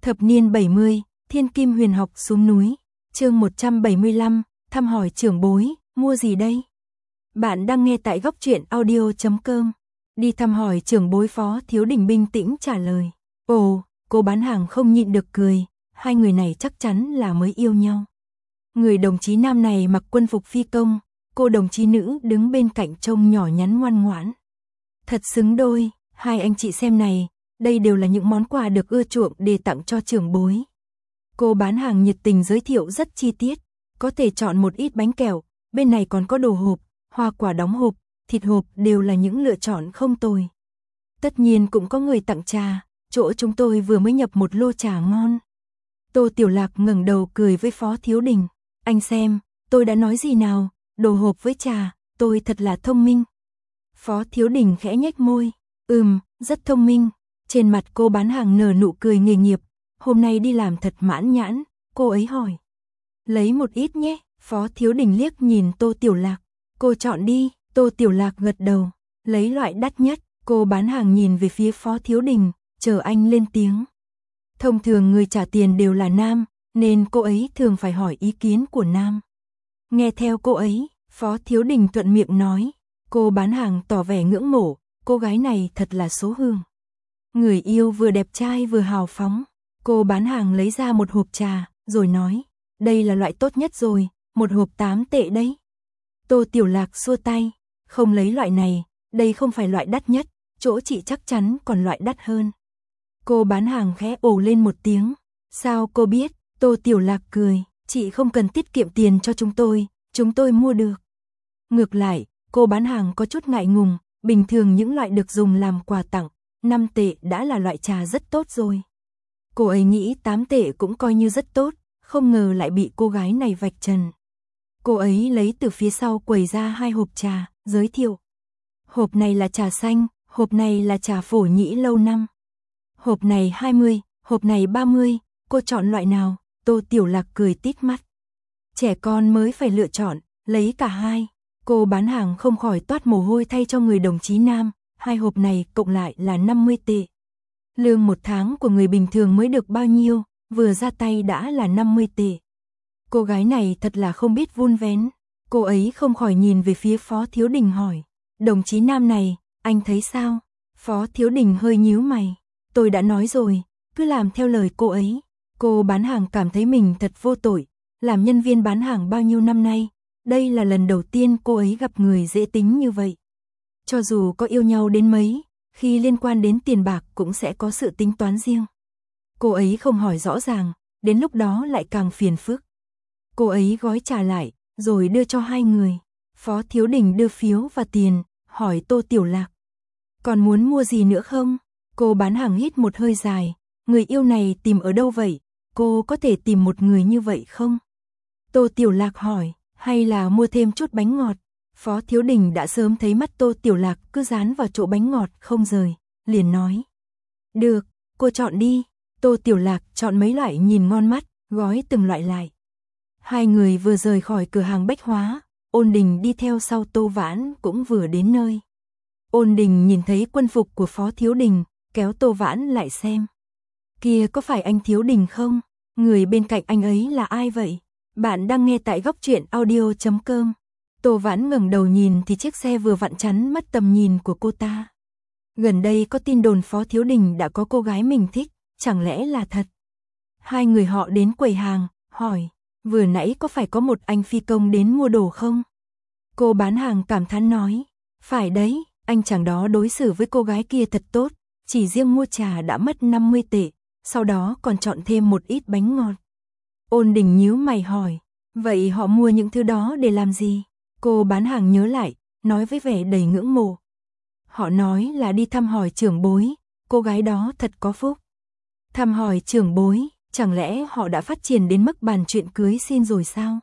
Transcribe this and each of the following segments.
Thập niên 70, Thiên Kim Huyền Học xuống núi. Chương 175, thăm hỏi trưởng bối, mua gì đây? Bạn đang nghe tại góc truyện audio.com. Đi thăm hỏi trưởng bối, Phó Thiếu Đình bình tĩnh trả lời. Ồ, cô bán hàng không nhịn được cười, hai người này chắc chắn là mới yêu nhau. Người đồng chí nam này mặc quân phục phi công, cô đồng chí nữ đứng bên cạnh trông nhỏ nhắn ngoan ngoãn. Thật xứng đôi, hai anh chị xem này, đây đều là những món quà được ưa chuộng để tặng cho trưởng bối. Cô bán hàng nhiệt tình giới thiệu rất chi tiết, có thể chọn một ít bánh kẹo, bên này còn có đồ hộp, hoa quả đóng hộp, thịt hộp đều là những lựa chọn không tồi. Tất nhiên cũng có người tặng trà, chỗ chúng tôi vừa mới nhập một lô trà ngon. Tô Tiểu Lạc ngẩng đầu cười với Phó Thiếu Đình, anh xem, tôi đã nói gì nào, đồ hộp với trà, tôi thật là thông minh. Phó Thiếu Đình khẽ nhếch môi, rất thông minh. Trên mặt cô bán hàng nở nụ cười nghề nghiệp, hôm nay đi làm thật mãn nhãn, cô ấy hỏi. Lấy một ít nhé, Phó Thiếu Đình liếc nhìn Tô Tiểu Lạc, cô chọn đi, Tô Tiểu Lạc gật đầu, lấy loại đắt nhất, cô bán hàng nhìn về phía Phó Thiếu Đình, chờ anh lên tiếng. Thông thường người trả tiền đều là nam, nên cô ấy thường phải hỏi ý kiến của nam. Nghe theo cô ấy, Phó Thiếu Đình thuận miệng nói, cô bán hàng tỏ vẻ ngưỡng mộ, cô gái này thật là số hương. Người yêu vừa đẹp trai vừa hào phóng, cô bán hàng lấy ra một hộp trà, rồi nói, đây là loại tốt nhất rồi, một hộp 8 tệ đấy. Tô Tiểu Lạc xua tay, không lấy loại này, đây không phải loại đắt nhất, chỗ chị chắc chắn còn loại đắt hơn. Cô bán hàng khẽ ồ lên một tiếng, sao cô biết? Tô Tiểu Lạc cười, chị không cần tiết kiệm tiền cho chúng tôi mua được. Ngược lại, cô bán hàng có chút ngại ngùng, bình thường những loại được dùng làm quà tặng, 5 tệ đã là loại trà rất tốt rồi. Cô ấy nghĩ 8 tệ cũng coi như rất tốt, không ngờ lại bị cô gái này vạch trần. Cô ấy lấy từ phía sau quầy ra 2 hộp trà, giới thiệu. Hộp này là trà xanh, hộp này là trà phổ nhĩ lâu năm. Hộp này 20, hộp này 30, cô chọn loại nào? Tô Tiểu Lạc cười tít mắt. Trẻ con mới phải lựa chọn, lấy cả hai. Cô bán hàng không khỏi toát mồ hôi thay cho người đồng chí nam, 2 hộp này cộng lại là 50 tệ. Lương một tháng của người bình thường mới được bao nhiêu, vừa ra tay đã là 50 tệ. Cô gái này thật là không biết vun vén, cô ấy không khỏi nhìn về phía Phó Thiếu Đình hỏi, đồng chí nam này, anh thấy sao? Phó Thiếu Đình hơi nhíu mày, tôi đã nói rồi, cứ làm theo lời cô ấy. Cô bán hàng cảm thấy mình thật vô tội, làm nhân viên bán hàng bao nhiêu năm nay, đây là lần đầu tiên cô ấy gặp người dễ tính như vậy. Cho dù có yêu nhau đến mấy, khi liên quan đến tiền bạc cũng sẽ có sự tính toán riêng. Cô ấy không hỏi rõ ràng, đến lúc đó lại càng phiền phức. Cô ấy gói trà lại, rồi đưa cho hai người. Phó Thiếu Đình đưa phiếu và tiền, hỏi Tô Tiểu Lạc. Còn muốn mua gì nữa không? Cô bán hàng hít một hơi dài, người yêu này tìm ở đâu vậy? Cô có thể tìm một người như vậy không? Tô Tiểu Lạc hỏi, hay là mua thêm chút bánh ngọt? Phó Thiếu Đình đã sớm thấy mắt Tô Tiểu Lạc cứ dán vào chỗ bánh ngọt không rời, liền nói. Được, cô chọn đi. Tô Tiểu Lạc chọn mấy loại nhìn ngon mắt, gói từng loại lại. Hai người vừa rời khỏi cửa hàng bách hóa, Ôn Đình đi theo sau Tô Vãn cũng vừa đến nơi. Ôn Đình nhìn thấy quân phục của Phó Thiếu Đình, kéo Tô Vãn lại xem. Kia có phải anh Thiếu Đình không? Người bên cạnh anh ấy là ai vậy? Bạn đang nghe tại góc truyện audio.com. Tô Vãn ngẩng đầu nhìn thì chiếc xe vừa vặn chắn mất tầm nhìn của cô ta. Gần đây có tin đồn Phó Thiếu Đình đã có cô gái mình thích, chẳng lẽ là thật? Hai người họ đến quầy hàng, hỏi, vừa nãy có phải có một anh phi công đến mua đồ không? Cô bán hàng cảm thán nói, phải đấy, anh chàng đó đối xử với cô gái kia thật tốt, chỉ riêng mua trà đã mất 50 tệ, sau đó còn chọn thêm một ít bánh ngọt. Ôn Đình nhíu mày hỏi, vậy họ mua những thứ đó để làm gì? Cô bán hàng nhớ lại, nói với vẻ đầy ngưỡng mộ. Họ nói là đi thăm hỏi trưởng bối, cô gái đó thật có phúc. Thăm hỏi trưởng bối, chẳng lẽ họ đã phát triển đến mức bàn chuyện cưới xin rồi sao?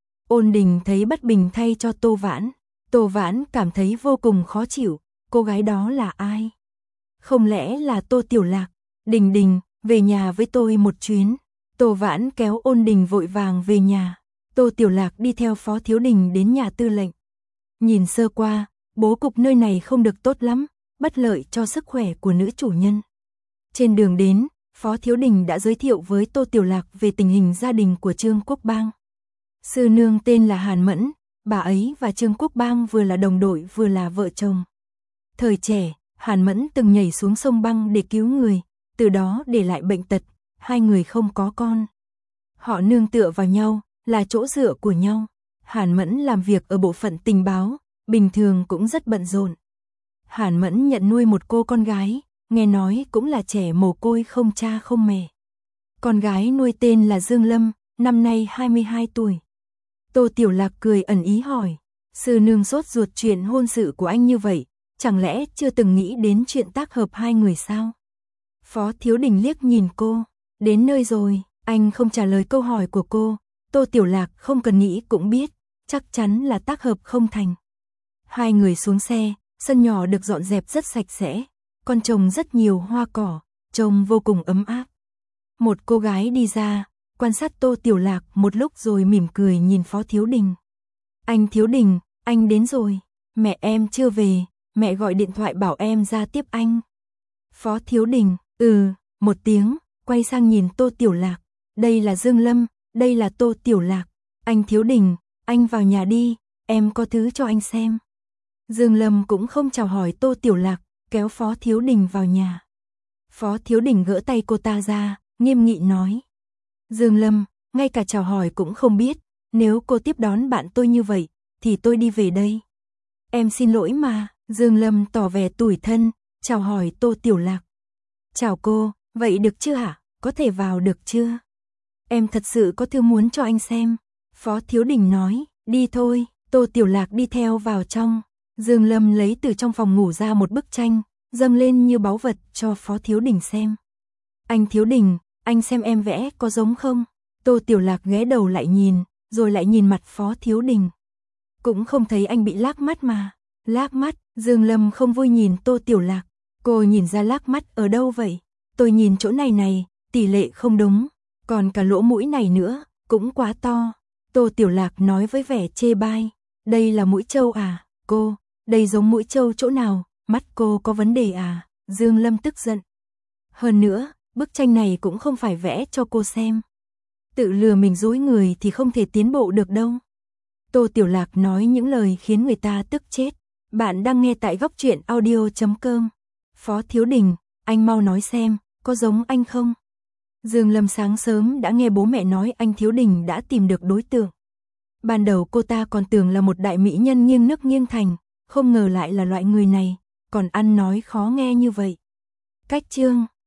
Ôn Đình thấy bất bình thay cho Tô Vãn. Tô Vãn cảm thấy vô cùng khó chịu, cô gái đó là ai? Không lẽ là Tô Tiểu Lạc? Đình Đình, về nhà với tôi một chuyến. Tô Vãn kéo Ôn Đình vội vàng về nhà. Tô Tiểu Lạc đi theo Phó Thiếu Đình đến nhà tư lệnh. Nhìn sơ qua, bố cục nơi này không được tốt lắm, bất lợi cho sức khỏe của nữ chủ nhân. Trên đường đến, Phó Thiếu Đình đã giới thiệu với Tô Tiểu Lạc về tình hình gia đình của Trương Quốc Bang. Sư nương tên là Hàn Mẫn, bà ấy và Trương Quốc Bang vừa là đồng đội vừa là vợ chồng. Thời trẻ, Hàn Mẫn từng nhảy xuống sông băng để cứu người, từ đó để lại bệnh tật, hai người không có con. Họ nương tựa vào nhau, là chỗ dựa của nhau. Hàn Mẫn làm việc ở bộ phận tình báo, bình thường cũng rất bận rộn. Hàn Mẫn nhận nuôi một cô con gái, nghe nói cũng là trẻ mồ côi không cha không mẹ. Con gái nuôi tên là Dương Lâm, năm nay 22 tuổi. Tô Tiểu Lạc cười ẩn ý hỏi, sư nương sốt ruột chuyện hôn sự của anh như vậy, chẳng lẽ chưa từng nghĩ đến chuyện tác hợp hai người sao? Phó Thiếu Đình liếc nhìn cô, đến nơi rồi, anh không trả lời câu hỏi của cô, Tô Tiểu Lạc không cần nghĩ cũng biết, chắc chắn là tác hợp không thành. Hai người xuống xe, sân nhỏ được dọn dẹp rất sạch sẽ, còn trồng rất nhiều hoa cỏ, trông vô cùng ấm áp. Một cô gái đi ra, quan sát Tô Tiểu Lạc một lúc rồi mỉm cười nhìn Phó Thiếu Đình. Anh Thiếu Đình, anh đến rồi, mẹ em chưa về, mẹ gọi điện thoại bảo em ra tiếp anh. Phó Thiếu Đình, một tiếng, quay sang nhìn Tô Tiểu Lạc, đây là Dương Lâm, đây là Tô Tiểu Lạc, anh Thiếu Đình, anh vào nhà đi, em có thứ cho anh xem. Dương Lâm cũng không chào hỏi Tô Tiểu Lạc, kéo Phó Thiếu Đình vào nhà. Phó Thiếu Đình gỡ tay cô ta ra, nghiêm nghị nói. Dương Lâm, ngay cả chào hỏi cũng không biết, nếu cô tiếp đón bạn tôi như vậy, thì tôi đi về đây. Em xin lỗi mà, Dương Lâm tỏ vẻ tủi thân, chào hỏi Tô Tiểu Lạc. Chào cô, vậy được chưa hả, có thể vào được chưa? Em thật sự có thứ muốn cho anh xem. Phó Thiếu Đình nói, đi thôi, Tô Tiểu Lạc đi theo vào trong. Dương Lâm lấy từ trong phòng ngủ ra một bức tranh, dâng lên như báu vật cho Phó Thiếu Đình xem. Anh Thiếu Đình, anh xem em vẽ có giống không? Tô Tiểu Lạc ghé đầu lại nhìn, rồi lại nhìn mặt Phó Thiếu Đình. Cũng không thấy anh bị lác mắt mà. Lác mắt, Dương Lâm không vui nhìn Tô Tiểu Lạc. Cô nhìn ra lác mắt ở đâu vậy? Tôi nhìn chỗ này này, tỷ lệ không đúng. Còn cả lỗ mũi này nữa, cũng quá to. Tô Tiểu Lạc nói với vẻ chê bai. Đây là mũi trâu à? Cô, đây giống mũi trâu chỗ nào? Mắt cô có vấn đề à? Dương Lâm tức giận. Hơn nữa, bức tranh này cũng không phải vẽ cho cô xem. Tự lừa mình dối người thì không thể tiến bộ được đâu. Tô Tiểu Lạc nói những lời khiến người ta tức chết. Bạn đang nghe tại góc truyện audio.com. Phó Thiếu Đình, anh mau nói xem, có giống anh không? Dương Lâm sáng sớm đã nghe bố mẹ nói anh Thiếu Đình đã tìm được đối tượng. Ban đầu cô ta còn tưởng là một đại mỹ nhân nghiêng nước nghiêng thành, không ngờ lại là loại người này, còn ăn nói khó nghe như vậy. Cách chương